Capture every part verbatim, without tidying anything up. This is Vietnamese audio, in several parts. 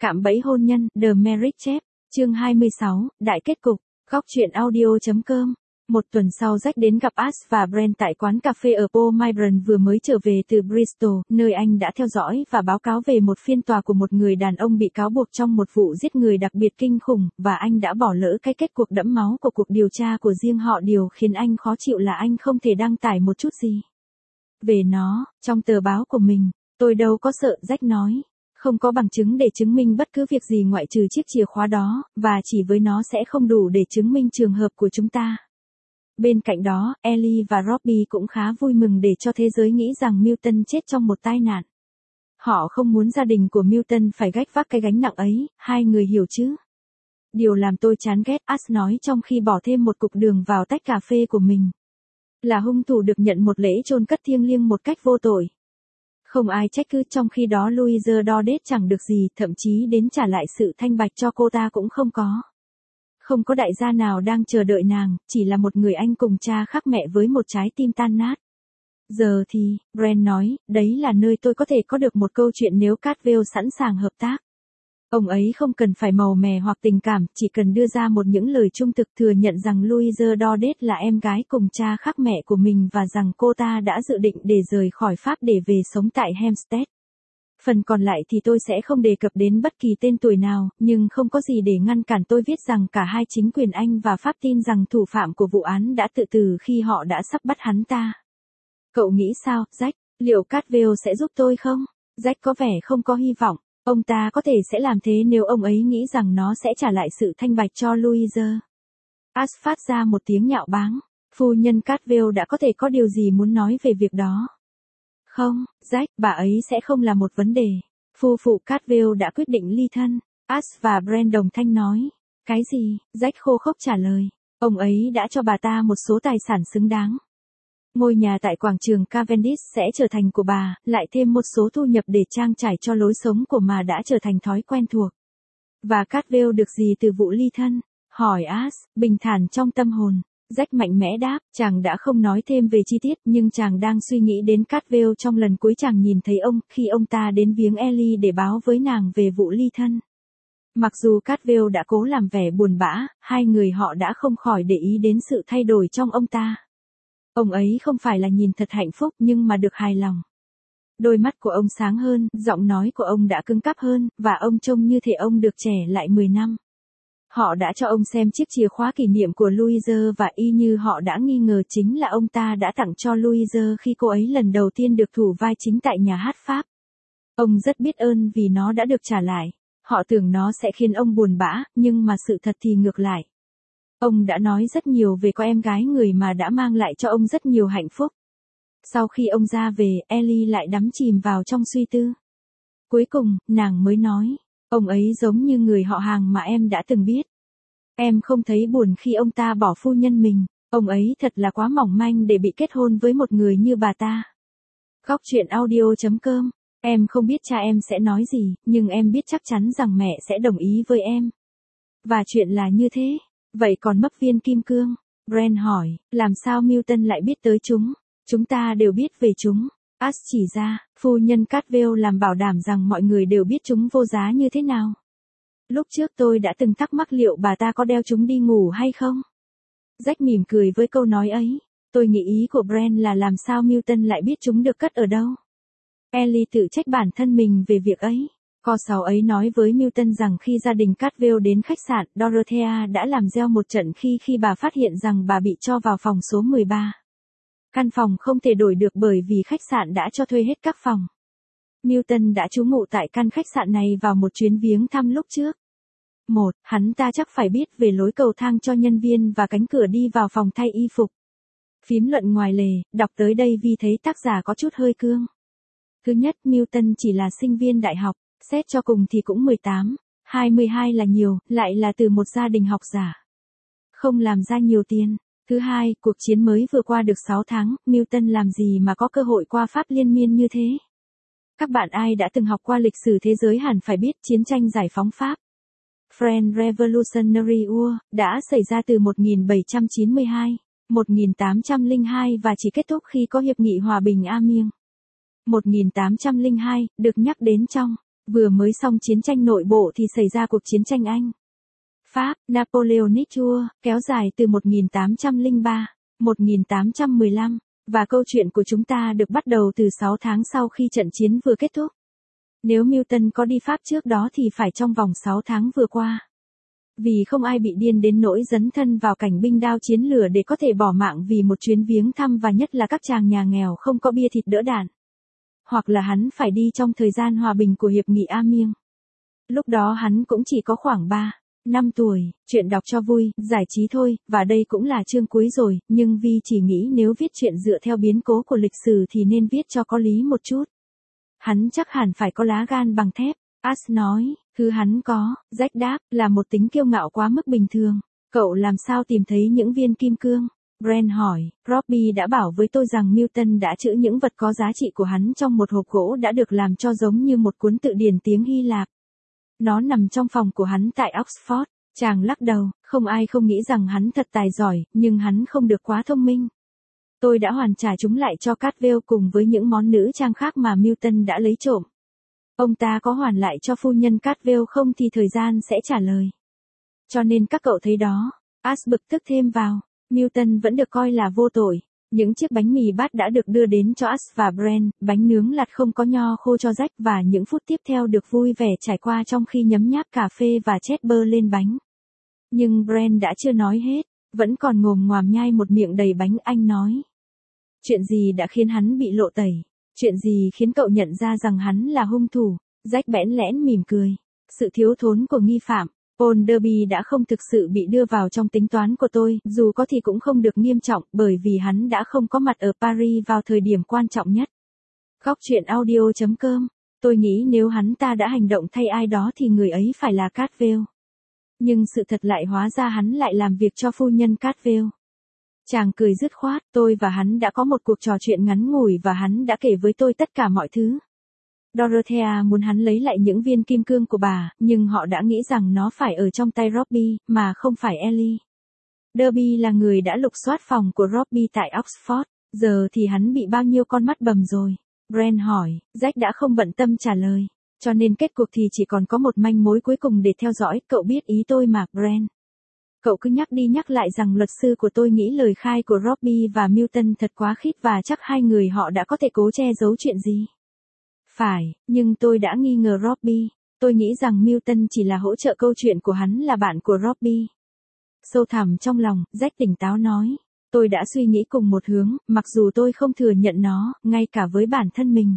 Cạm bẫy hôn nhân, The Marriage Trap, chương hai mươi sáu, đại kết cục, góc truyện audio.com. Một tuần sau Jack đến gặp Ash và Brent tại quán cà phê ở Palmyra vừa mới trở về từ Bristol, nơi anh đã theo dõi và báo cáo về một phiên tòa của một người đàn ông bị cáo buộc trong một vụ giết người đặc biệt kinh khủng, và anh đã bỏ lỡ cái kết cuộc đẫm máu của cuộc điều tra của riêng họ. Điều khiến anh khó chịu là anh không thể đăng tải một chút gì về nó trong tờ báo của mình. Tôi đâu có sợ, Jack nói. Không có bằng chứng để chứng minh bất cứ việc gì ngoại trừ chiếc chìa khóa đó, và chỉ với nó sẽ không đủ để chứng minh trường hợp của chúng ta. Bên cạnh đó, Ellie và Robbie cũng khá vui mừng để cho thế giới nghĩ rằng Milton chết trong một tai nạn. Họ không muốn gia đình của Milton phải gánh vác cái gánh nặng ấy, hai người hiểu chứ. Điều làm tôi chán ghét, Ash nói trong khi bỏ thêm một cục đường vào tách cà phê của mình, là hung thủ được nhận một lễ chôn cất thiêng liêng một cách vô tội. Không ai trách cứ, trong khi đó Louise Dordet chẳng được gì, thậm chí đến trả lại sự thanh bạch cho cô ta cũng không có. Không có đại gia nào đang chờ đợi nàng, chỉ là một người anh cùng cha khác mẹ với một trái tim tan nát. Giờ thì, Brent nói, đấy là nơi tôi có thể có được một câu chuyện nếu Cartwheel sẵn sàng hợp tác. Ông ấy không cần phải màu mè hoặc tình cảm, chỉ cần đưa ra một những lời trung thực thừa nhận rằng Louise Dordet là em gái cùng cha khác mẹ của mình và rằng cô ta đã dự định để rời khỏi Pháp để về sống tại Hampstead. Phần còn lại thì tôi sẽ không đề cập đến bất kỳ tên tuổi nào, nhưng không có gì để ngăn cản tôi viết rằng cả hai chính quyền Anh và Pháp tin rằng thủ phạm của vụ án đã tự tử khi họ đã sắp bắt hắn ta. Cậu nghĩ sao, Jack? Liệu Cartwheel sẽ giúp tôi không? Jack có vẻ không có hy vọng. Ông ta có thể sẽ làm thế nếu ông ấy nghĩ rằng nó sẽ trả lại sự thanh bạch cho Louise. Ash phát ra một tiếng nhạo báng. Phu nhân Cartwheel đã có thể có điều gì muốn nói về việc đó. Không, Jack, bà ấy sẽ không là một vấn đề. Phu phụ Cartwheel đã quyết định ly thân. Ash và Brent đồng thanh nói. Cái gì? Jack khô khốc trả lời. Ông ấy đã cho bà ta một số tài sản xứng đáng. Ngôi nhà tại quảng trường Cavendish sẽ trở thành của bà, lại thêm một số thu nhập để trang trải cho lối sống của mà đã trở thành thói quen thuộc. Và Cartwheel được gì từ vụ ly thân? Hỏi Ash, bình thản trong tâm hồn. Jack mạnh mẽ đáp, chàng đã không nói thêm về chi tiết, nhưng chàng đang suy nghĩ đến Cartwheel trong lần cuối chàng nhìn thấy ông, khi ông ta đến viếng Ellie để báo với nàng về vụ ly thân. Mặc dù Cartwheel đã cố làm vẻ buồn bã, hai người họ đã không khỏi để ý đến sự thay đổi trong ông ta. Ông ấy không phải là nhìn thật hạnh phúc nhưng mà được hài lòng. Đôi mắt của ông sáng hơn, giọng nói của ông đã cứng cáp hơn, và ông trông như thể ông được trẻ lại mười năm. Họ đã cho ông xem chiếc chìa khóa kỷ niệm của Louise và y như họ đã nghi ngờ chính là ông ta đã tặng cho Louise khi cô ấy lần đầu tiên được thủ vai chính tại nhà hát Pháp. Ông rất biết ơn vì nó đã được trả lại. Họ tưởng nó sẽ khiến ông buồn bã, nhưng mà sự thật thì ngược lại. Ông đã nói rất nhiều về cô em gái người mà đã mang lại cho ông rất nhiều hạnh phúc. Sau khi ông ra về, Ellie lại đắm chìm vào trong suy tư. Cuối cùng, nàng mới nói, ông ấy giống như người họ hàng mà em đã từng biết. Em không thấy buồn khi ông ta bỏ phu nhân mình, ông ấy thật là quá mỏng manh để bị kết hôn với một người như bà ta. Góc truyện audio.com. Em không biết cha em sẽ nói gì, nhưng em biết chắc chắn rằng mẹ sẽ đồng ý với em. Và chuyện là như thế. Vậy còn mấp viên kim cương? Brent hỏi, làm sao Milton lại biết tới chúng? Chúng ta đều biết về chúng. Ash chỉ ra, phu nhân Cartwheel làm bảo đảm rằng mọi người đều biết chúng vô giá như thế nào. Lúc trước tôi đã từng thắc mắc liệu bà ta có đeo chúng đi ngủ hay không? Jack mỉm cười với câu nói ấy. Tôi nghĩ ý của Brent là làm sao Milton lại biết chúng được cất ở đâu. Ellie tự trách bản thân mình về việc ấy. Co sáu ấy nói với Milton rằng khi gia đình Cartwheel đến khách sạn, Dorothea đã làm reo một trận khi khi bà phát hiện rằng bà bị cho vào phòng số mười ba. Căn phòng không thể đổi được bởi vì khách sạn đã cho thuê hết các phòng. Milton đã trú ngụ tại căn khách sạn này vào một chuyến viếng thăm lúc trước. Một, hắn ta chắc phải biết về lối cầu thang cho nhân viên và cánh cửa đi vào phòng thay y phục. Phím luận ngoài lề, đọc tới đây vì thấy tác giả có chút hơi cương. Thứ nhất, Milton chỉ là sinh viên đại học. Xét cho cùng thì cũng mười tám, hai mươi hai là nhiều, lại là từ một gia đình học giả. Không làm ra nhiều tiền. Thứ hai, cuộc chiến mới vừa qua được sáu tháng, Milton làm gì mà có cơ hội qua Pháp liên miên như thế? Các bạn ai đã từng học qua lịch sử thế giới hẳn phải biết chiến tranh giải phóng Pháp. French Revolutionary War đã xảy ra từ một nghìn bảy trăm chín mươi hai, một nghìn tám trăm lẻ hai và chỉ kết thúc khi có hiệp nghị hòa bình Amiens. một nghìn tám trăm lẻ hai, được nhắc đến trong Vừa mới xong chiến tranh nội bộ thì xảy ra cuộc chiến tranh Anh. Pháp, Napoleonic Tour, kéo dài từ một nghìn tám trăm lẻ ba, một nghìn tám trăm mười lăm, và câu chuyện của chúng ta được bắt đầu từ sáu tháng sau khi trận chiến vừa kết thúc. Nếu Milton có đi Pháp trước đó thì phải trong vòng sáu tháng vừa qua. Vì không ai bị điên đến nỗi dấn thân vào cảnh binh đao chiến lửa để có thể bỏ mạng vì một chuyến viếng thăm, và nhất là các chàng nhà nghèo không có bia thịt đỡ đạn. Hoặc là hắn phải đi trong thời gian hòa bình của hiệp nghị Amiens. Lúc đó hắn cũng chỉ có khoảng ba, năm tuổi, chuyện đọc cho vui, giải trí thôi, và đây cũng là chương cuối rồi, nhưng Vi chỉ nghĩ nếu viết chuyện dựa theo biến cố của lịch sử thì nên viết cho có lý một chút. Hắn chắc hẳn phải có lá gan bằng thép, As nói, thứ hắn có, Jack đáp, là một tính kiêu ngạo quá mức bình thường. Cậu làm sao tìm thấy những viên kim cương? Brent hỏi, Robbie đã bảo với tôi rằng Milton đã trữ những vật có giá trị của hắn trong một hộp gỗ đã được làm cho giống như một cuốn tự điển tiếng Hy Lạp. Nó nằm trong phòng của hắn tại Oxford. Chàng lắc đầu, không ai không nghĩ rằng hắn thật tài giỏi, nhưng hắn không được quá thông minh. Tôi đã hoàn trả chúng lại cho Cadwell cùng với những món nữ trang khác mà Milton đã lấy trộm. Ông ta có hoàn lại cho phu nhân Cadwell không thì thời gian sẽ trả lời. Cho nên các cậu thấy đó, As bực tức thêm vào, Milton vẫn được coi là vô tội. Những chiếc bánh mì bát đã được đưa đến cho As và Brent, bánh nướng lạt không có nho khô cho Jack, và những phút tiếp theo được vui vẻ trải qua trong khi nhấm nháp cà phê và chét bơ lên bánh. Nhưng Brent đã chưa nói hết, vẫn còn ngồm ngoàm nhai một miệng đầy bánh. Anh nói, chuyện gì đã khiến hắn bị lộ tẩy? Chuyện gì khiến cậu nhận ra rằng hắn là hung thủ? Jack bẽn lẽn mỉm cười. Sự thiếu thốn của nghi phạm. Paul Derby đã không thực sự bị đưa vào trong tính toán của tôi, dù có thì cũng không được nghiêm trọng, bởi vì hắn đã không có mặt ở Paris vào thời điểm quan trọng nhất. Góc truyện audio chấm com. Tôi nghĩ nếu hắn ta đã hành động thay ai đó thì người ấy phải là Cadwell. Nhưng sự thật lại hóa ra hắn lại làm việc cho phu nhân Cadwell. Chàng cười dứt khoát, tôi và hắn đã có một cuộc trò chuyện ngắn ngủi và hắn đã kể với tôi tất cả mọi thứ. Dorothea muốn hắn lấy lại những viên kim cương của bà, nhưng họ đã nghĩ rằng nó phải ở trong tay Robbie, mà không phải Ellie. Derby là người đã lục soát phòng của Robbie tại Oxford, giờ thì hắn bị bao nhiêu con mắt bầm rồi? Brent hỏi, Jack đã không bận tâm trả lời, cho nên kết cuộc thì chỉ còn có một manh mối cuối cùng để theo dõi, cậu biết ý tôi mà, Brent. Cậu cứ nhắc đi nhắc lại rằng luật sư của tôi nghĩ lời khai của Robbie và Milton thật quá khít và chắc hai người họ đã có thể cố che giấu chuyện gì. Phải, nhưng tôi đã nghi ngờ Robbie. Tôi nghĩ rằng Milton chỉ là hỗ trợ câu chuyện của hắn là bạn của Robbie. Sâu thẳm trong lòng, Jack tỉnh táo nói. Tôi đã suy nghĩ cùng một hướng, mặc dù tôi không thừa nhận nó, ngay cả với bản thân mình.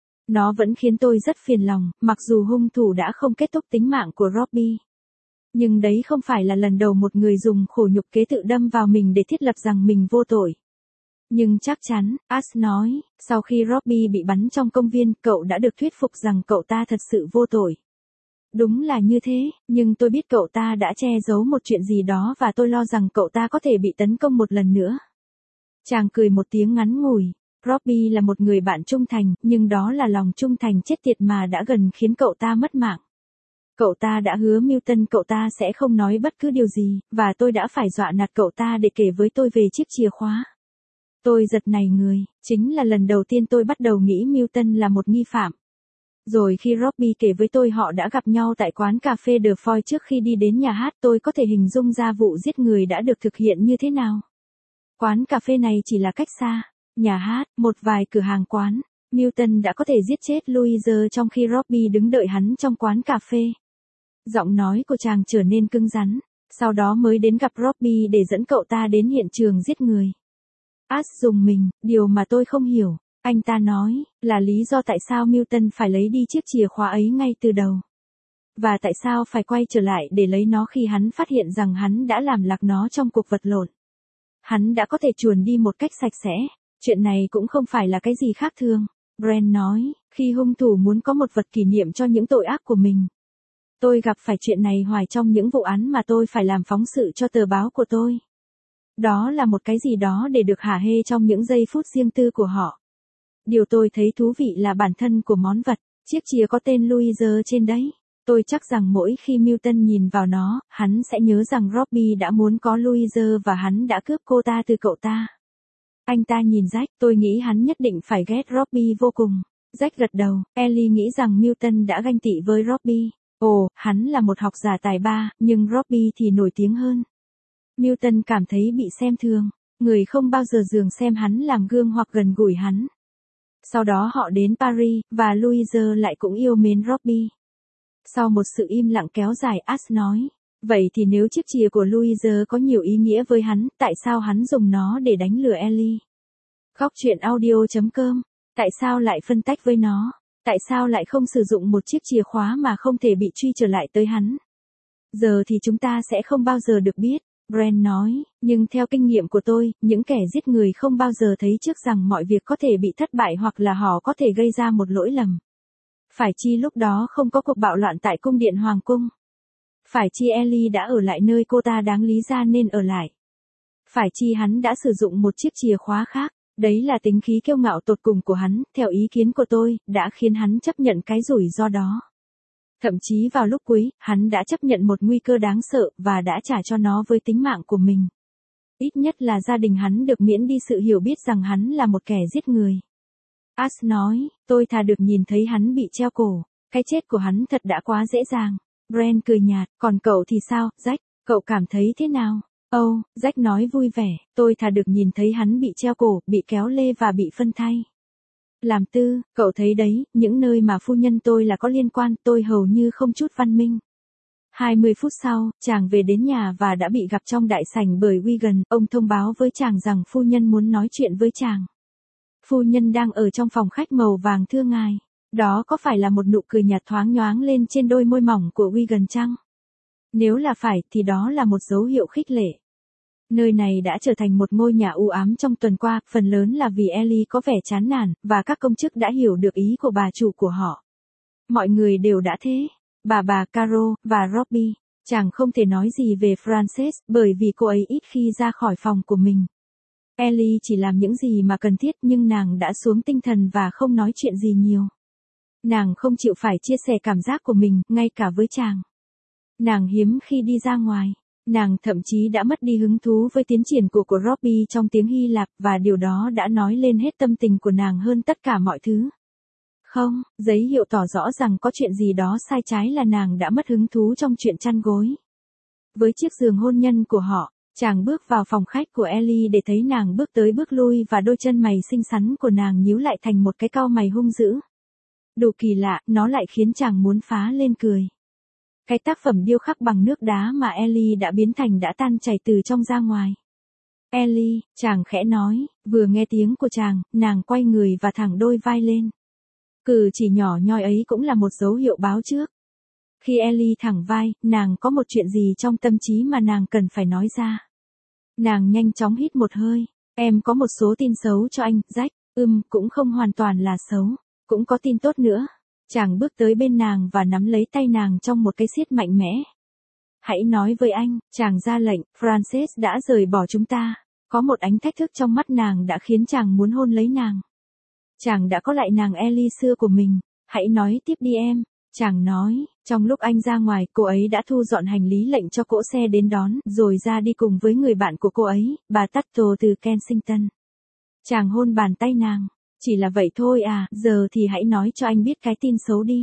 Nó vẫn khiến tôi rất phiền lòng, mặc dù hung thủ đã không kết thúc tính mạng của Robbie. Nhưng đấy không phải là lần đầu một người dùng khổ nhục kế tự đâm vào mình để thiết lập rằng mình vô tội. Nhưng chắc chắn, As nói, sau khi Robbie bị bắn trong công viên, cậu đã được thuyết phục rằng cậu ta thật sự vô tội. Đúng là như thế, nhưng tôi biết cậu ta đã che giấu một chuyện gì đó và tôi lo rằng cậu ta có thể bị tấn công một lần nữa. Chàng cười một tiếng ngắn ngủi. Robbie là một người bạn trung thành, nhưng đó là lòng trung thành chết tiệt mà đã gần khiến cậu ta mất mạng. Cậu ta đã hứa Milton cậu ta sẽ không nói bất cứ điều gì, và tôi đã phải dọa nạt cậu ta để kể với tôi về chiếc chìa khóa. Tôi giật nảy người, chính là lần đầu tiên tôi bắt đầu nghĩ Milton là một nghi phạm. Rồi khi Robbie kể với tôi họ đã gặp nhau tại quán cà phê The Foy trước khi đi đến nhà hát, tôi có thể hình dung ra vụ giết người đã được thực hiện như thế nào. Quán cà phê này chỉ là cách xa, nhà hát, một vài cửa hàng quán. Milton đã có thể giết chết Louise trong khi Robbie đứng đợi hắn trong quán cà phê. Giọng nói của chàng trở nên cứng rắn, sau đó mới đến gặp Robbie để dẫn cậu ta đến hiện trường giết người. As dùng mình, điều mà tôi không hiểu, anh ta nói, là lý do tại sao Milton phải lấy đi chiếc chìa khóa ấy ngay từ đầu. Và tại sao phải quay trở lại để lấy nó khi hắn phát hiện rằng hắn đã làm lạc nó trong cuộc vật lộn. Hắn đã có thể chuồn đi một cách sạch sẽ, chuyện này cũng không phải là cái gì khác thường. Brent nói, khi hung thủ muốn có một vật kỷ niệm cho những tội ác của mình. Tôi gặp phải chuyện này hoài trong những vụ án mà tôi phải làm phóng sự cho tờ báo của tôi. Đó là một cái gì đó để được hả hê trong những giây phút riêng tư của họ. Điều tôi thấy thú vị là bản thân của món vật, chiếc chìa có tên Louise trên đấy. Tôi chắc rằng mỗi khi Milton nhìn vào nó, hắn sẽ nhớ rằng Robbie đã muốn có Louise và hắn đã cướp cô ta từ cậu ta. Anh ta nhìn Jack, tôi nghĩ hắn nhất định phải ghét Robbie vô cùng. Jack gật đầu, Ellie nghĩ rằng Milton đã ganh tị với Robbie. Ồ, hắn là một học giả tài ba, nhưng Robbie thì nổi tiếng hơn. Milton cảm thấy bị xem thường, người không bao giờ dường xem hắn làm gương hoặc gần gũi hắn. Sau đó họ đến Paris, và Louise lại cũng yêu mến Robbie. Sau một sự im lặng kéo dài, Ash nói, vậy thì nếu chiếc chìa của Louise có nhiều ý nghĩa với hắn, tại sao hắn dùng nó để đánh lừa Ellie? Góc truyện audio chấm com, tại sao lại phân tách với nó? Tại sao lại không sử dụng một chiếc chìa khóa mà không thể bị truy trở lại tới hắn? Giờ thì chúng ta sẽ không bao giờ được biết, Brent nói, nhưng theo kinh nghiệm của tôi, những kẻ giết người không bao giờ thấy trước rằng mọi việc có thể bị thất bại hoặc là họ có thể gây ra một lỗi lầm. Phải chi lúc đó không có cuộc bạo loạn tại cung điện Hoàng cung? Phải chi Ellie đã ở lại nơi cô ta đáng lý ra nên ở lại? Phải chi hắn đã sử dụng một chiếc chìa khóa khác? Đấy là tính khí kiêu ngạo tột cùng của hắn, theo ý kiến của tôi, đã khiến hắn chấp nhận cái rủi ro đó. Thậm chí vào lúc cuối, hắn đã chấp nhận một nguy cơ đáng sợ, và đã trả cho nó với tính mạng của mình. Ít nhất là gia đình hắn được miễn đi sự hiểu biết rằng hắn là một kẻ giết người. Ash nói, tôi thà được nhìn thấy hắn bị treo cổ, cái chết của hắn thật đã quá dễ dàng. Brent cười nhạt, còn cậu thì sao, Jack, cậu cảm thấy thế nào? Âu, oh, Jack nói vui vẻ, tôi thà được nhìn thấy hắn bị treo cổ, bị kéo lê và bị phân thay. Làm tư, cậu thấy đấy, những nơi mà phu nhân tôi là có liên quan, tôi hầu như không chút văn minh. hai mươi phút sau, chàng về đến nhà và đã bị gặp trong đại sảnh bởi Wigan, ông thông báo với chàng rằng phu nhân muốn nói chuyện với chàng. Phu nhân đang ở trong phòng khách màu vàng thưa ngài. Đó có phải là một nụ cười nhạt thoáng nhoáng lên trên đôi môi mỏng của Wigan chăng? Nếu là phải, thì đó là một dấu hiệu khích lệ. Nơi này đã trở thành một ngôi nhà u ám trong tuần qua, phần lớn là vì Ellie có vẻ chán nản, và các công chức đã hiểu được ý của bà chủ của họ. Mọi người đều đã thế. Bà bà Caro, và Robbie. Chàng không thể nói gì về Frances, bởi vì cô ấy ít khi ra khỏi phòng của mình. Ellie chỉ làm những gì mà cần thiết, nhưng nàng đã xuống tinh thần và không nói chuyện gì nhiều. Nàng không chịu phải chia sẻ cảm giác của mình, ngay cả với chàng. Nàng hiếm khi đi ra ngoài. Nàng thậm chí đã mất đi hứng thú với tiến triển của của Robbie trong tiếng Hy Lạp, và điều đó đã nói lên hết tâm tình của nàng hơn tất cả mọi thứ. Không, giấy hiệu tỏ rõ rằng có chuyện gì đó sai trái là nàng đã mất hứng thú trong chuyện chăn gối. Với chiếc giường hôn nhân của họ, chàng bước vào phòng khách của Ellie để thấy nàng bước tới bước lui và đôi chân mày xinh xắn của nàng nhíu lại thành một cái cau mày hung dữ. Đủ kỳ lạ, nó lại khiến chàng muốn phá lên cười. Cái tác phẩm điêu khắc bằng nước đá mà Ellie đã biến thành đã tan chảy từ trong ra ngoài. Ellie, chàng khẽ nói, vừa nghe tiếng của chàng, nàng quay người và thẳng đôi vai lên. Cử chỉ nhỏ nhoi ấy cũng là một dấu hiệu báo trước. Khi Ellie thẳng vai, nàng có một chuyện gì trong tâm trí mà nàng cần phải nói ra. Nàng nhanh chóng hít một hơi. Em có một số tin xấu cho anh, Jack. Ừm, cũng không hoàn toàn là xấu. Cũng có tin tốt nữa. Chàng bước tới bên nàng và nắm lấy tay nàng trong một cái siết mạnh mẽ. Hãy nói với anh, chàng ra lệnh, Frances đã rời bỏ chúng ta. Có một ánh thách thức trong mắt nàng đã khiến chàng muốn hôn lấy nàng. Chàng đã có lại nàng Ellie xưa của mình. Hãy nói tiếp đi em. Chàng nói, trong lúc anh ra ngoài, cô ấy đã thu dọn hành lý lệnh cho cỗ xe đến đón, rồi ra đi cùng với người bạn của cô ấy, bà Tatto từ Kensington. Chàng hôn bàn tay nàng. Chỉ là vậy thôi à, giờ thì hãy nói cho anh biết cái tin xấu đi.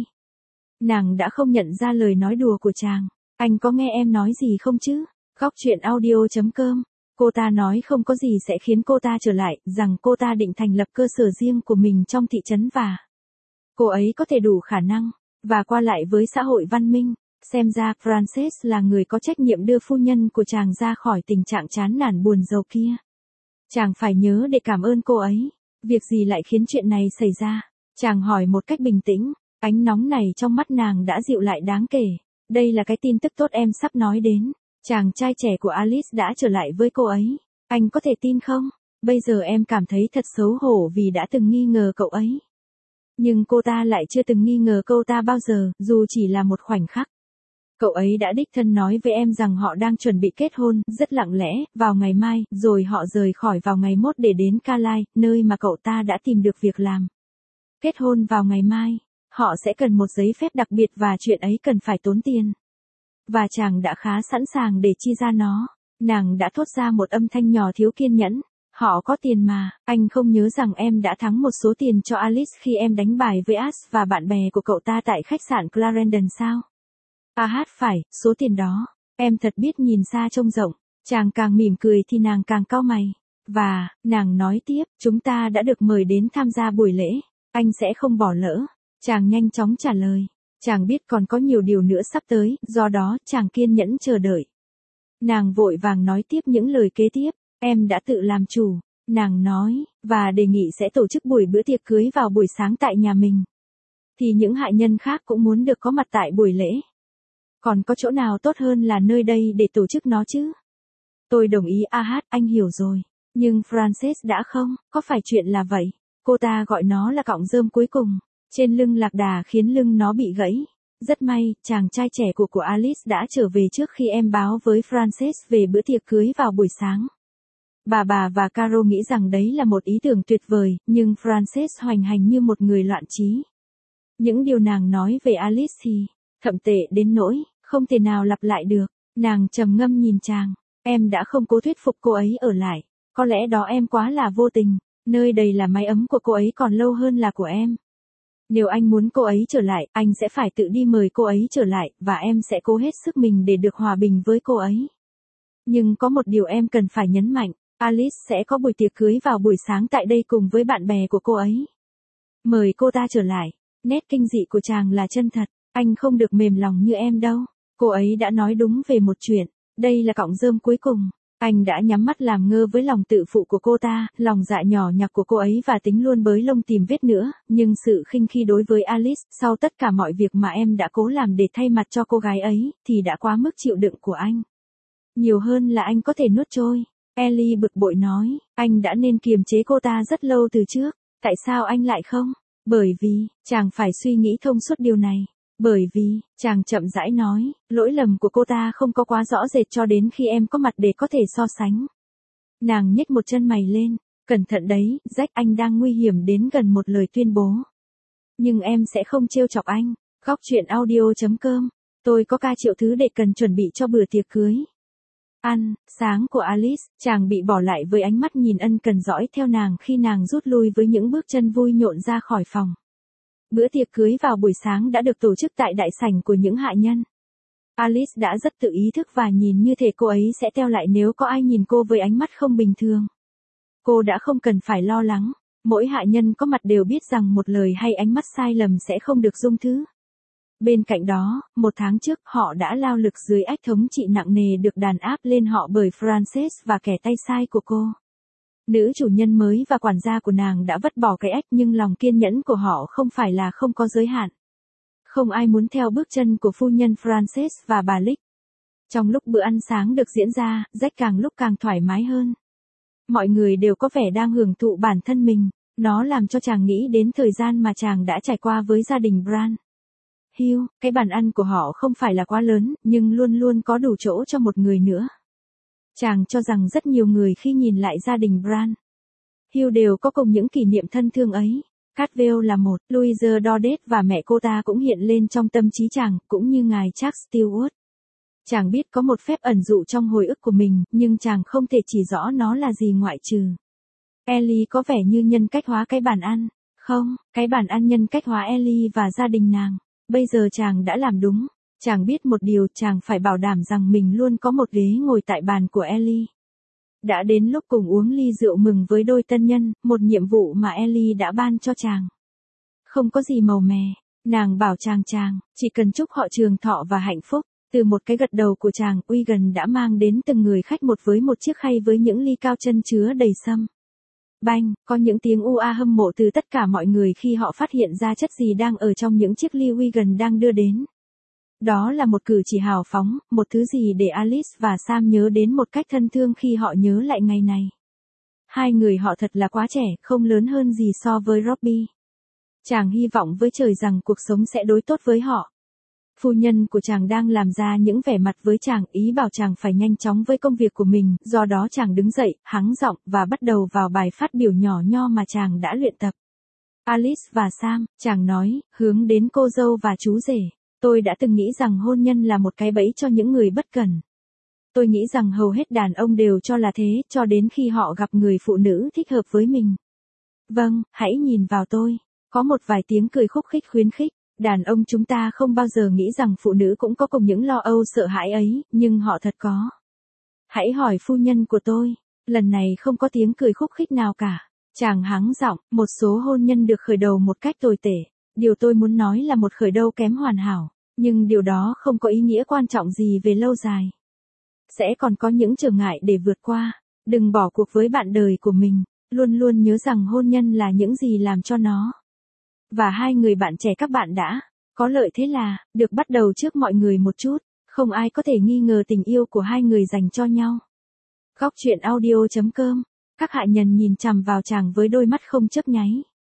Nàng đã không nhận ra lời nói đùa của chàng. Anh có nghe em nói gì không chứ? Góc truyện audio chấm com. Cô ta nói không có gì sẽ khiến cô ta trở lại, rằng cô ta định thành lập cơ sở riêng của mình trong thị trấn và cô ấy có thể đủ khả năng, và qua lại với xã hội văn minh. Xem ra Frances là người có trách nhiệm đưa phu nhân của chàng ra khỏi tình trạng chán nản buồn rầu kia. Chàng phải nhớ để cảm ơn cô ấy. Việc gì lại khiến chuyện này xảy ra? Chàng hỏi một cách bình tĩnh, ánh nóng này trong mắt nàng đã dịu lại đáng kể. Đây là cái tin tức tốt em sắp nói đến. Chàng trai trẻ của Alice đã trở lại với cô ấy. Anh có thể tin không? Bây giờ em cảm thấy thật xấu hổ vì đã từng nghi ngờ cậu ấy. Nhưng cô ta lại chưa từng nghi ngờ cô ta bao giờ, dù chỉ là một khoảnh khắc. Cậu ấy đã đích thân nói với em rằng họ đang chuẩn bị kết hôn, rất lặng lẽ, vào ngày mai, rồi họ rời khỏi vào ngày mốt để đến Calais, nơi mà cậu ta đã tìm được việc làm. Kết hôn vào ngày mai, họ sẽ cần một giấy phép đặc biệt và chuyện ấy cần phải tốn tiền. Và chàng đã khá sẵn sàng để chi ra nó. Nàng đã thốt ra một âm thanh nhỏ thiếu kiên nhẫn. Họ có tiền mà, anh không nhớ rằng em đã thắng một số tiền cho Alice khi em đánh bài với Ash và bạn bè của cậu ta tại khách sạn Clarendon sao? À hát phải, số tiền đó, em thật biết nhìn xa trông rộng. Chàng càng mỉm cười thì nàng càng cau mày. Và, nàng nói tiếp, chúng ta đã được mời đến tham gia buổi lễ, anh sẽ không bỏ lỡ. Chàng nhanh chóng trả lời. Chàng biết còn có nhiều điều nữa sắp tới, do đó chàng kiên nhẫn chờ đợi. Nàng vội vàng nói tiếp những lời kế tiếp, em đã tự làm chủ, nàng nói, và đề nghị sẽ tổ chức buổi bữa tiệc cưới vào buổi sáng tại nhà mình. Thì những hạ nhân khác cũng muốn được có mặt tại buổi lễ. Còn có chỗ nào tốt hơn là nơi đây để tổ chức nó chứ? Tôi đồng ý a hát, anh hiểu rồi. Nhưng Frances đã không, có phải chuyện là vậy? Cô ta gọi nó là cọng rơm cuối cùng. Trên lưng lạc đà khiến lưng nó bị gãy. Rất may, chàng trai trẻ của của Alice đã trở về trước khi em báo với Frances về bữa tiệc cưới vào buổi sáng. Bà bà và Caro nghĩ rằng đấy là một ý tưởng tuyệt vời, nhưng Frances hoành hành như một người loạn trí. Những điều nàng nói về Alice thì, thậm tệ đến nỗi, không thể nào lặp lại được. Nàng trầm ngâm nhìn chàng, em đã không cố thuyết phục cô ấy ở lại. Có lẽ đó em quá là vô tình, nơi đây là mái ấm của cô ấy còn lâu hơn là của em. Nếu anh muốn cô ấy trở lại, anh sẽ phải tự đi mời cô ấy trở lại, và em sẽ cố hết sức mình để được hòa bình với cô ấy. Nhưng có một điều em cần phải nhấn mạnh, Alice sẽ có buổi tiệc cưới vào buổi sáng tại đây cùng với bạn bè của cô ấy. Mời cô ta trở lại, nét kinh dị của chàng là chân thật, anh không được mềm lòng như em đâu. Cô ấy đã nói đúng về một chuyện, đây là cọng rơm cuối cùng. Anh đã nhắm mắt làm ngơ với lòng tự phụ của cô ta, lòng dạ nhỏ nhặt của cô ấy và tính luôn bới lông tìm vết nữa, nhưng sự khinh khi đối với Alice, sau tất cả mọi việc mà em đã cố làm để thay mặt cho cô gái ấy, thì đã quá mức chịu đựng của anh. Nhiều hơn là anh có thể nuốt trôi. Ellie bực bội nói, anh đã nên kiềm chế cô ta rất lâu từ trước, tại sao anh lại không? Bởi vì, chàng phải suy nghĩ thông suốt điều này. Bởi vì, chàng chậm rãi nói, lỗi lầm của cô ta không có quá rõ rệt cho đến khi em có mặt để có thể so sánh. Nàng nhếch một chân mày lên, cẩn thận đấy, Jack, anh đang nguy hiểm đến gần một lời tuyên bố. Nhưng em sẽ không trêu chọc anh. Góc truyện audio chấm com. Tôi có ca triệu thứ để cần chuẩn bị cho bữa tiệc cưới. Ăn, sáng của Alice, chàng bị bỏ lại với ánh mắt nhìn ân cần dõi theo nàng khi nàng rút lui với những bước chân vui nhộn ra khỏi phòng. Bữa tiệc cưới vào buổi sáng đã được tổ chức tại đại sảnh của những hạ nhân. Alice đã rất tự ý thức và nhìn như thể cô ấy sẽ teo lại nếu có ai nhìn cô với ánh mắt không bình thường. Cô đã không cần phải lo lắng, mỗi hạ nhân có mặt đều biết rằng một lời hay ánh mắt sai lầm sẽ không được dung thứ. Bên cạnh đó, một tháng trước họ đã lao lực dưới ách thống trị nặng nề được đàn áp lên họ bởi Frances và kẻ tay sai của cô. Nữ chủ nhân mới và quản gia của nàng đã vứt bỏ cái ách nhưng lòng kiên nhẫn của họ không phải là không có giới hạn. Không ai muốn theo bước chân của phu nhân Frances và bà Lick. Trong lúc bữa ăn sáng được diễn ra, Jack càng lúc càng thoải mái hơn. Mọi người đều có vẻ đang hưởng thụ bản thân mình, nó làm cho chàng nghĩ đến thời gian mà chàng đã trải qua với gia đình Bran. Hugh, cái bàn ăn của họ không phải là quá lớn, nhưng luôn luôn có đủ chỗ cho một người nữa. Chàng cho rằng rất nhiều người khi nhìn lại gia đình Bran, Hugh đều có cùng những kỷ niệm thân thương ấy. Cadwell là một, Louise Dordet và mẹ cô ta cũng hiện lên trong tâm trí chàng, cũng như ngài Charles Stewart. Chàng biết có một phép ẩn dụ trong hồi ức của mình, nhưng chàng không thể chỉ rõ nó là gì ngoại trừ. Ellie có vẻ như nhân cách hóa cái bàn ăn. Không, cái bàn ăn nhân cách hóa Ellie và gia đình nàng. Bây giờ chàng đã làm đúng. Chàng biết một điều, chàng phải bảo đảm rằng mình luôn có một ghế ngồi tại bàn của Ellie. Đã đến lúc cùng uống ly rượu mừng với đôi tân nhân, một nhiệm vụ mà Ellie đã ban cho chàng. Không có gì màu mè, nàng bảo chàng chàng, chỉ cần chúc họ trường thọ và hạnh phúc. Từ một cái gật đầu của chàng, Wigan đã mang đến từng người khách một với một chiếc khay với những ly cao chân chứa đầy sâm. Banh, có những tiếng u a hâm mộ từ tất cả mọi người khi họ phát hiện ra chất gì đang ở trong những chiếc ly Wigan đang đưa đến. Đó là một cử chỉ hào phóng, một thứ gì để Alice và Sam nhớ đến một cách thân thương khi họ nhớ lại ngày này. Hai người họ thật là quá trẻ, không lớn hơn gì so với Robbie. Chàng hy vọng với trời rằng cuộc sống sẽ đối tốt với họ. Phu nhân của chàng đang làm ra những vẻ mặt với chàng, ý bảo chàng phải nhanh chóng với công việc của mình, do đó chàng đứng dậy, hắng giọng, và bắt đầu vào bài phát biểu nhỏ nho mà chàng đã luyện tập. Alice và Sam, chàng nói, hướng đến cô dâu và chú rể. Tôi đã từng nghĩ rằng hôn nhân là một cái bẫy cho những người bất cẩn. Tôi nghĩ rằng hầu hết đàn ông đều cho là thế, cho đến khi họ gặp người phụ nữ thích hợp với mình. Vâng, hãy nhìn vào tôi. Có một vài tiếng cười khúc khích khuyến khích. Đàn ông chúng ta không bao giờ nghĩ rằng phụ nữ cũng có cùng những lo âu sợ hãi ấy, nhưng họ thật có. Hãy hỏi phu nhân của tôi. Lần này không có tiếng cười khúc khích nào cả. Chàng hắng giọng, một số hôn nhân được khởi đầu một cách tồi tệ. Điều tôi muốn nói là một khởi đầu kém hoàn hảo. Nhưng điều đó không có ý nghĩa quan trọng gì về lâu dài. Sẽ còn có những trở ngại để vượt qua. Đừng bỏ cuộc với bạn đời của mình. Luôn luôn nhớ rằng hôn nhân là những gì làm cho nó. Và hai người bạn trẻ các bạn đã có lợi thế là được bắt đầu trước mọi người một chút. Không ai có thể nghi ngờ tình yêu của hai người dành cho nhau. Góc chuyện audio chấm com. Các hạ nhân nhìn chằm vào chàng với đôi mắt không chớp nháy.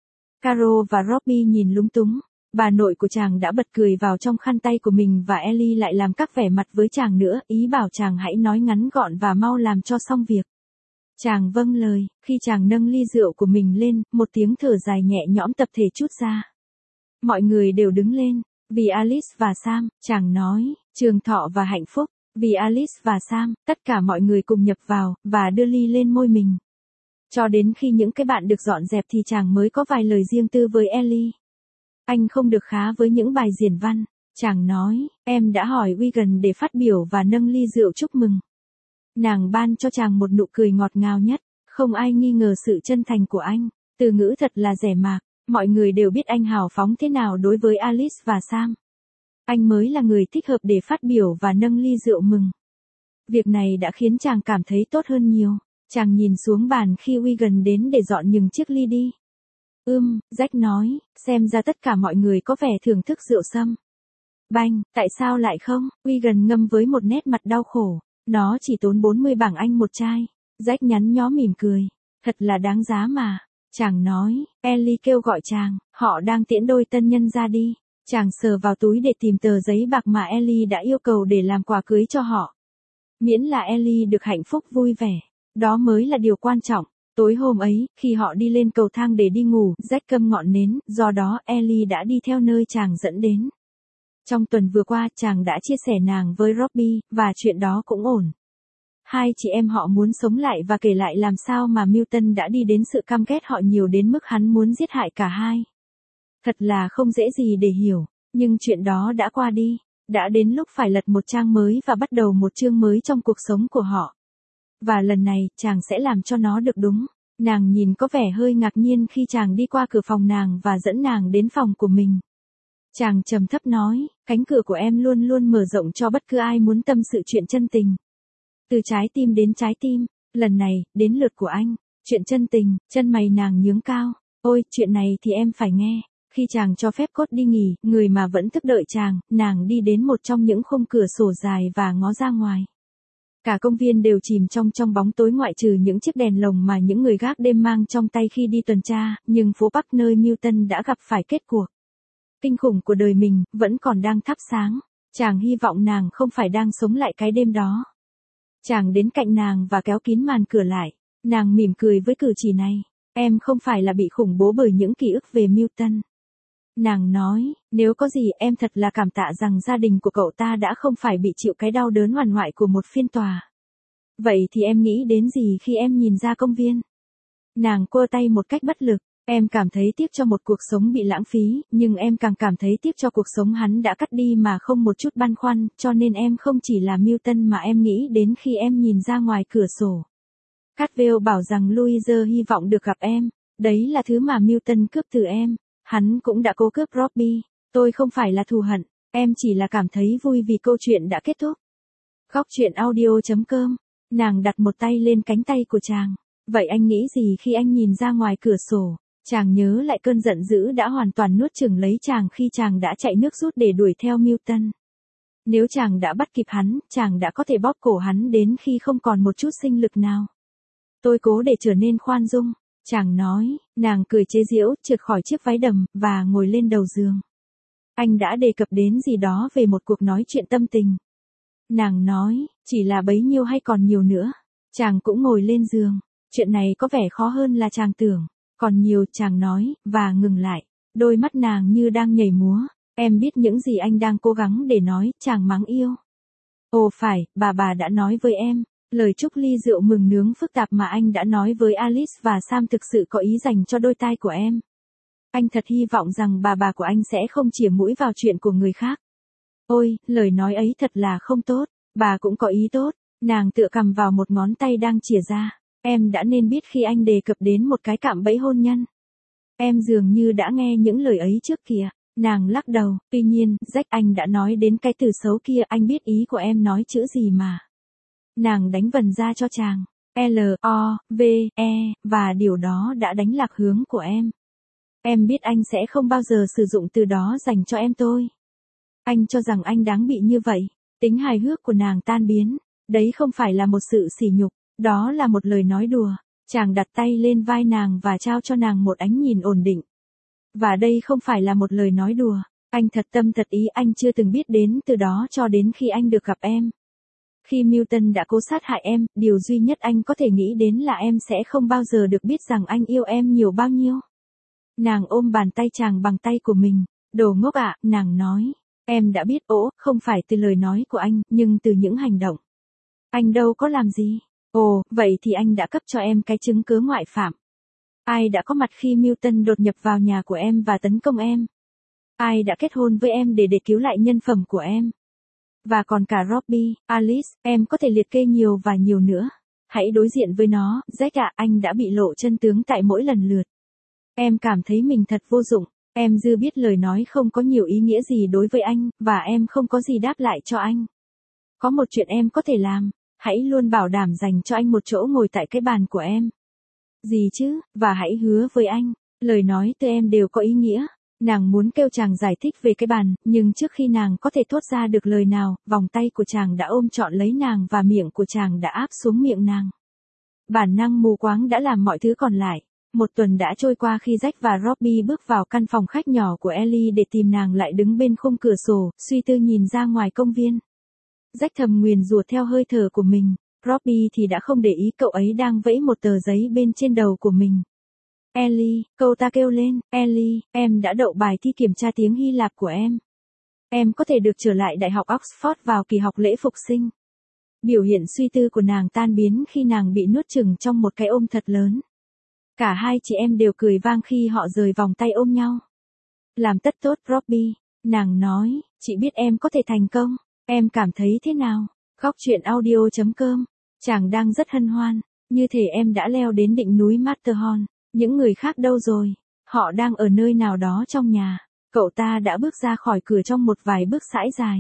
Caro và Robbie nhìn lúng túng. Bà nội của chàng đã bật cười vào trong khăn tay của mình và Ellie lại làm các vẻ mặt với chàng nữa, ý bảo chàng hãy nói ngắn gọn và mau làm cho xong việc. Chàng vâng lời, khi chàng nâng ly rượu của mình lên, một tiếng thở dài nhẹ nhõm tập thể trút ra. Mọi người đều đứng lên, vì Alice và Sam, chàng nói, trường thọ và hạnh phúc, vì Alice và Sam, tất cả mọi người cùng nhập vào, và đưa ly lên môi mình. Cho đến khi những cái bạn được dọn dẹp thì chàng mới có vài lời riêng tư với Ellie. Anh không được khá với những bài diễn văn, chàng nói, em đã hỏi Wigan để phát biểu và nâng ly rượu chúc mừng. Nàng ban cho chàng một nụ cười ngọt ngào nhất, không ai nghi ngờ sự chân thành của anh, từ ngữ thật là rẻ mạc, mọi người đều biết anh hào phóng thế nào đối với Alice và Sam. Anh mới là người thích hợp để phát biểu và nâng ly rượu mừng. Việc này đã khiến chàng cảm thấy tốt hơn nhiều, chàng nhìn xuống bàn khi Wigan đến để dọn những chiếc ly đi. Ưm, Jack nói, xem ra tất cả mọi người có vẻ thưởng thức rượu sâm. Banh, tại sao lại không? Wigan ngâm với một nét mặt đau khổ. Nó chỉ tốn bốn mươi bảng Anh một chai. Jack nhắn nhó mỉm cười. Thật là đáng giá mà. Chàng nói, Ellie kêu gọi chàng, họ đang tiễn đôi tân nhân ra đi. Chàng sờ vào túi để tìm tờ giấy bạc mà Ellie đã yêu cầu để làm quà cưới cho họ. Miễn là Ellie được hạnh phúc vui vẻ. Đó mới là điều quan trọng. Tối hôm ấy, khi họ đi lên cầu thang để đi ngủ, Jack câm ngọn nến, do đó Ellie đã đi theo nơi chàng dẫn đến. Trong tuần vừa qua, chàng đã chia sẻ nàng với Robbie, và chuyện đó cũng ổn. Hai chị em họ muốn sống lại và kể lại làm sao mà Milton đã đi đến sự căm ghét họ nhiều đến mức hắn muốn giết hại cả hai. Thật là không dễ gì để hiểu, nhưng chuyện đó đã qua đi. Đã đến lúc phải lật một trang mới và bắt đầu một chương mới trong cuộc sống của họ. Và lần này, chàng sẽ làm cho nó được đúng. Nàng nhìn có vẻ hơi ngạc nhiên khi chàng đi qua cửa phòng nàng và dẫn nàng đến phòng của mình. Chàng trầm thấp nói, cánh cửa của em luôn luôn mở rộng cho bất cứ ai muốn tâm sự chuyện chân tình. Từ trái tim đến trái tim, lần này, đến lượt của anh. Chuyện chân tình, chân mày nàng nhướng cao. Ôi, chuyện này thì em phải nghe. Khi chàng cho phép Cốt đi nghỉ, người mà vẫn thức đợi chàng, nàng đi đến một trong những khung cửa sổ dài và ngó ra ngoài. Cả công viên đều chìm trong trong bóng tối ngoại trừ những chiếc đèn lồng mà những người gác đêm mang trong tay khi đi tuần tra, nhưng phố Bắc nơi Milton đã gặp phải kết cuộc kinh khủng của đời mình, vẫn còn đang thắp sáng. Chàng hy vọng nàng không phải đang sống lại cái đêm đó. Chàng đến cạnh nàng và kéo kín màn cửa lại. Nàng mỉm cười với cử chỉ này. Em không phải là bị khủng bố bởi những ký ức về Milton. Nàng nói, nếu có gì em thật là cảm tạ rằng gia đình của cậu ta đã không phải bị chịu cái đau đớn oằn oại của một phiên tòa. Vậy thì em nghĩ đến gì khi em nhìn ra công viên? Nàng quơ tay một cách bất lực. Em cảm thấy tiếc cho một cuộc sống bị lãng phí, nhưng em càng cảm thấy tiếc cho cuộc sống hắn đã cắt đi mà không một chút băn khoăn, cho nên em không chỉ là Milton mà em nghĩ đến khi em nhìn ra ngoài cửa sổ. Cartwell bảo rằng Louise hy vọng được gặp em, đấy là thứ mà Milton cướp từ em, hắn cũng đã cố cướp Robbie, tôi không phải là thù hận, em chỉ là cảm thấy vui vì câu chuyện đã kết thúc. Góc chuyện audio chấm com, nàng đặt một tay lên cánh tay của chàng, vậy anh nghĩ gì khi anh nhìn ra ngoài cửa sổ? Chàng nhớ lại cơn giận dữ đã hoàn toàn nuốt chửng lấy chàng khi chàng đã chạy nước rút để đuổi theo Milton. Nếu chàng đã bắt kịp hắn, chàng đã có thể bóp cổ hắn đến khi không còn một chút sinh lực nào. Tôi cố để trở nên khoan dung, chàng nói, nàng cười chế giễu, trượt khỏi chiếc váy đầm, và ngồi lên đầu giường. Anh đã đề cập đến gì đó về một cuộc nói chuyện tâm tình. Nàng nói, chỉ là bấy nhiêu hay còn nhiều nữa. Chàng cũng ngồi lên giường, chuyện này có vẻ khó hơn là chàng tưởng. Còn nhiều, chàng nói, và ngừng lại. Đôi mắt nàng như đang nhảy múa. Em biết những gì anh đang cố gắng để nói, chàng mắng yêu. Ồ phải, bà bà đã nói với em. Lời chúc ly rượu mừng nướng phức tạp mà anh đã nói với Alice và Sam thực sự có ý dành cho đôi tai của em. Anh thật hy vọng rằng bà bà của anh sẽ không chĩa mũi vào chuyện của người khác. Ôi, lời nói ấy thật là không tốt. Bà cũng có ý tốt. Nàng tựa cầm vào một ngón tay đang chìa ra. Em đã nên biết khi anh đề cập đến một cái cạm bẫy hôn nhân. Em dường như đã nghe những lời ấy trước kìa. Nàng lắc đầu. Tuy nhiên, Jack, anh đã nói đến cái từ xấu kia. Anh biết ý của em nói chữ gì mà. Nàng đánh vần ra cho chàng. L, O, V, E, và điều đó đã đánh lạc hướng của em. Em biết anh sẽ không bao giờ sử dụng từ đó dành cho em tôi. Anh cho rằng anh đáng bị như vậy. Tính hài hước của nàng tan biến. Đấy không phải là một sự sỉ nhục. Đó là một lời nói đùa. Chàng đặt tay lên vai nàng và trao cho nàng một ánh nhìn ổn định. Và đây không phải là một lời nói đùa. Anh thật tâm thật ý, anh chưa từng biết đến từ đó cho đến khi anh được gặp em. Khi Milton đã cố sát hại em, điều duy nhất anh có thể nghĩ đến là em sẽ không bao giờ được biết rằng anh yêu em nhiều bao nhiêu. Nàng ôm bàn tay chàng bằng tay của mình. Đồ ngốc ạ, nàng nói. Em đã biết, ố, không phải từ lời nói của anh, nhưng từ những hành động. Anh đâu có làm gì. Ồ, vậy thì anh đã cấp cho em cái chứng cứ ngoại phạm. Ai đã có mặt khi Milton đột nhập vào nhà của em và tấn công em? Ai đã kết hôn với em để để cứu lại nhân phẩm của em? Và còn cả Robbie, Alice, em có thể liệt kê nhiều và nhiều nữa. Hãy đối diện với nó, Jack ạ, anh đã bị lộ chân tướng tại mỗi lần lượt. Em cảm thấy mình thật vô dụng, em dư biết lời nói không có nhiều ý nghĩa gì đối với anh, và em không có gì đáp lại cho anh. Có một chuyện em có thể làm, hãy luôn bảo đảm dành cho anh một chỗ ngồi tại cái bàn của em. Gì chứ, và hãy hứa với anh, lời nói từ em đều có ý nghĩa. Nàng muốn kêu chàng giải thích về cái bàn, nhưng trước khi nàng có thể thốt ra được lời nào, vòng tay của chàng đã ôm trọn lấy nàng và miệng của chàng đã áp xuống miệng nàng. Bản năng mù quáng đã làm mọi thứ còn lại. Một tuần đã trôi qua khi Jack và Robbie bước vào căn phòng khách nhỏ của Ellie để tìm nàng lại đứng bên khung cửa sổ, suy tư nhìn ra ngoài công viên. Jack thầm nguyền rủa theo hơi thở của mình, Robbie thì đã không để ý, cậu ấy đang vẫy một tờ giấy bên trên đầu của mình. Ellie, cậu ta kêu lên, Ellie, em đã đậu bài thi kiểm tra tiếng Hy Lạp của em. Em có thể được trở lại Đại học Oxford vào kỳ học lễ phục sinh. Biểu hiện suy tư của nàng tan biến khi nàng bị nuốt chửng trong một cái ôm thật lớn. Cả hai chị em đều cười vang khi họ rời vòng tay ôm nhau. Làm tất tốt, Robbie, nàng nói, chị biết em có thể thành công, em cảm thấy thế nào? Góc truyện audio chấm com, chàng đang rất hân hoan, như thể em đã leo đến đỉnh núi Matterhorn. Những người khác đâu rồi? Họ đang ở nơi nào đó trong nhà. Cậu ta đã bước ra khỏi cửa trong một vài bước sải dài.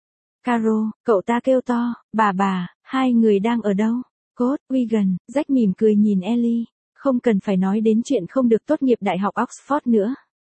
Caro, cậu ta kêu to, bà bà, hai người đang ở đâu? Cốt, Wigan, Jack mỉm cười nhìn Ellie. Không cần phải nói đến chuyện không được tốt nghiệp Đại học Oxford nữa.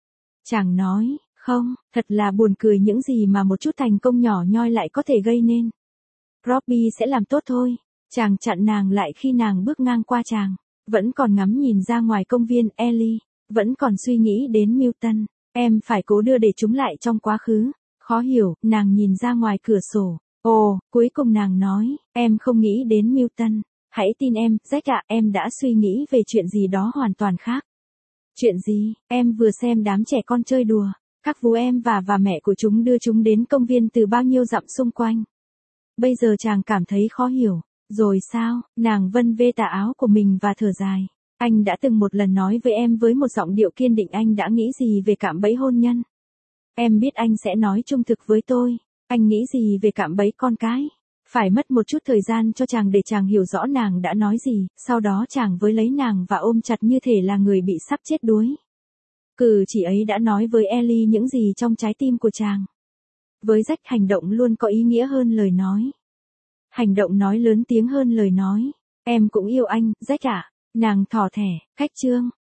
Chàng nói, không, thật là buồn cười những gì mà một chút thành công nhỏ nhoi lại có thể gây nên. Robbie sẽ làm tốt thôi. Chàng chặn nàng lại khi nàng bước ngang qua chàng. Vẫn còn ngắm nhìn ra ngoài công viên, Ellie, vẫn còn suy nghĩ đến Milton, em phải cố đưa để chúng lại trong quá khứ. Khó hiểu, nàng nhìn ra ngoài cửa sổ. Ồ, cuối cùng nàng nói, em không nghĩ đến Milton. Hãy tin em, Jack ạ, em đã suy nghĩ về chuyện gì đó hoàn toàn khác. Chuyện gì? Em vừa xem đám trẻ con chơi đùa. Các vú em và và mẹ của chúng đưa chúng đến công viên từ bao nhiêu dặm xung quanh. Bây giờ chàng cảm thấy khó hiểu. Rồi sao? Nàng vân vê tà áo của mình và thở dài. Anh đã từng một lần nói với em với một giọng điệu kiên định, anh đã nghĩ gì về cạm bẫy hôn nhân. Em biết anh sẽ nói trung thực với tôi. Anh nghĩ gì về cạm bẫy con cái? Phải mất một chút thời gian cho chàng để chàng hiểu rõ nàng đã nói gì, sau đó chàng với lấy nàng và ôm chặt như thể là người bị sắp chết đuối. Cử chỉ ấy đã nói với Ellie những gì trong trái tim của chàng. Với Jack, hành động luôn có ý nghĩa hơn lời nói. Hành động nói lớn tiếng hơn lời nói. Em cũng yêu anh, Jack ạ. Nàng thỏ thẻ, khách trương.